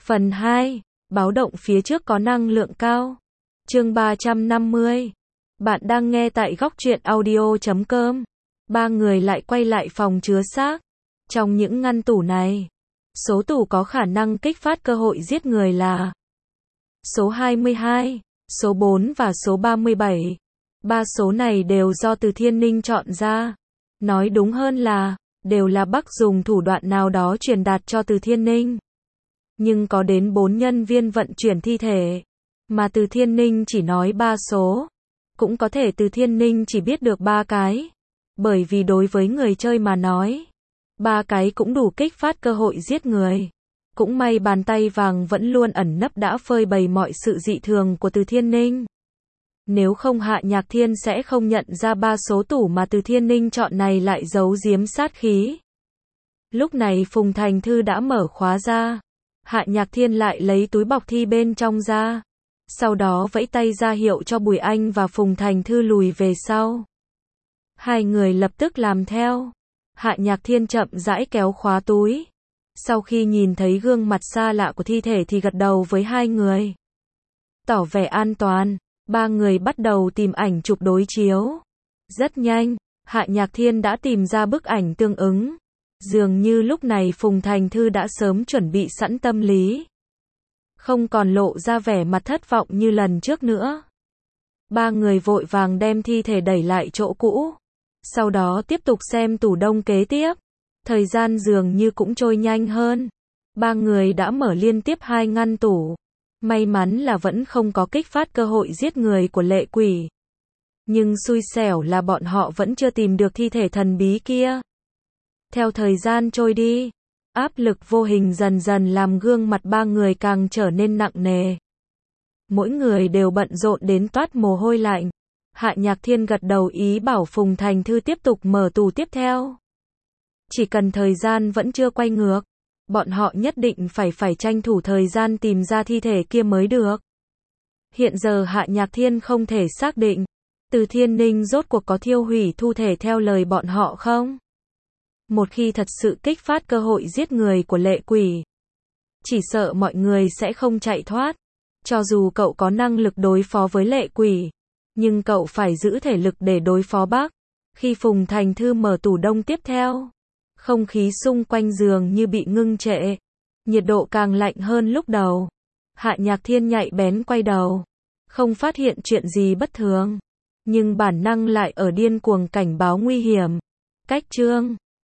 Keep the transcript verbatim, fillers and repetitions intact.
Phần hai. Báo động phía trước có năng lượng cao. Chương ba trăm năm mươi. Bạn đang nghe tại góc truyện audio chấm com. Ba người lại quay lại phòng chứa xác. Trong những ngăn tủ này, số tủ có khả năng kích phát cơ hội giết người là số hai mươi hai, số bốn và số ba mươi bảy. Ba số này đều do Từ Thiên Ninh chọn ra. Nói đúng hơn là, đều là Bắc dùng thủ đoạn nào đó truyền đạt cho Từ Thiên Ninh. Nhưng có đến bốn nhân viên vận chuyển thi thể, mà Từ Thiên Ninh chỉ nói ba số. Cũng có thể Từ Thiên Ninh chỉ biết được ba cái. Bởi vì đối với người chơi mà nói, ba cái cũng đủ kích phát cơ hội giết người. Cũng may bàn tay vàng vẫn luôn ẩn nấp đã phơi bày mọi sự dị thường của Từ Thiên Ninh. Nếu không Hạ Nhạc Thiên sẽ không nhận ra ba số tủ mà Từ Thiên Ninh chọn này lại giấu giếm sát khí. Lúc này Phùng Thành Thư đã mở khóa ra. Hạ Nhạc Thiên lại lấy túi bọc thi bên trong ra. Sau đó vẫy tay ra hiệu cho Bùi Anh và Phùng Thành Thư lùi về sau. Hai người lập tức làm theo. Hạ Nhạc Thiên chậm rãi kéo khóa túi. Sau khi nhìn thấy gương mặt xa lạ của thi thể thì gật đầu với hai người. Tỏ vẻ an toàn, ba người bắt đầu tìm ảnh chụp đối chiếu. Rất nhanh, Hạ Nhạc Thiên đã tìm ra bức ảnh tương ứng. Dường như lúc này Phùng Thành Thư đã sớm chuẩn bị sẵn tâm lý. Không còn lộ ra vẻ mặt thất vọng như lần trước nữa. Ba người vội vàng đem thi thể đẩy lại chỗ cũ. Sau đó tiếp tục xem tủ đông kế tiếp. Thời gian dường như cũng trôi nhanh hơn. Ba người đã mở liên tiếp hai ngăn tủ. May mắn là vẫn không có kích phát cơ hội giết người của lệ quỷ. Nhưng xui xẻo là bọn họ vẫn chưa tìm được thi thể thần bí kia. Theo thời gian trôi đi, áp lực vô hình dần dần làm gương mặt ba người càng trở nên nặng nề. Mỗi người đều bận rộn đến toát mồ hôi lạnh. Hạ Nhạc Thiên gật đầu ý bảo Phùng Thành Thư tiếp tục mở tủ tiếp theo. Chỉ cần thời gian vẫn chưa quay ngược, bọn họ nhất định phải phải tranh thủ thời gian tìm ra thi thể kia mới được. Hiện giờ Hạ Nhạc Thiên không thể xác định, Từ Thiên Ninh rốt cuộc có thiêu hủy thu thể theo lời bọn họ không? Một khi thật sự kích phát cơ hội giết người của lệ quỷ, chỉ sợ mọi người sẽ không chạy thoát. Cho dù cậu có năng lực đối phó với lệ quỷ, nhưng cậu phải giữ thể lực để đối phó bác. Khi Phùng Thành Thư mở tủ đông tiếp theo, không khí xung quanh giường như bị ngưng trệ. Nhiệt độ càng lạnh hơn lúc đầu. Hạ Nhạc Thiên nhạy bén quay đầu. Không phát hiện chuyện gì bất thường. Nhưng bản năng lại ở điên cuồng cảnh báo nguy hiểm. Cách chương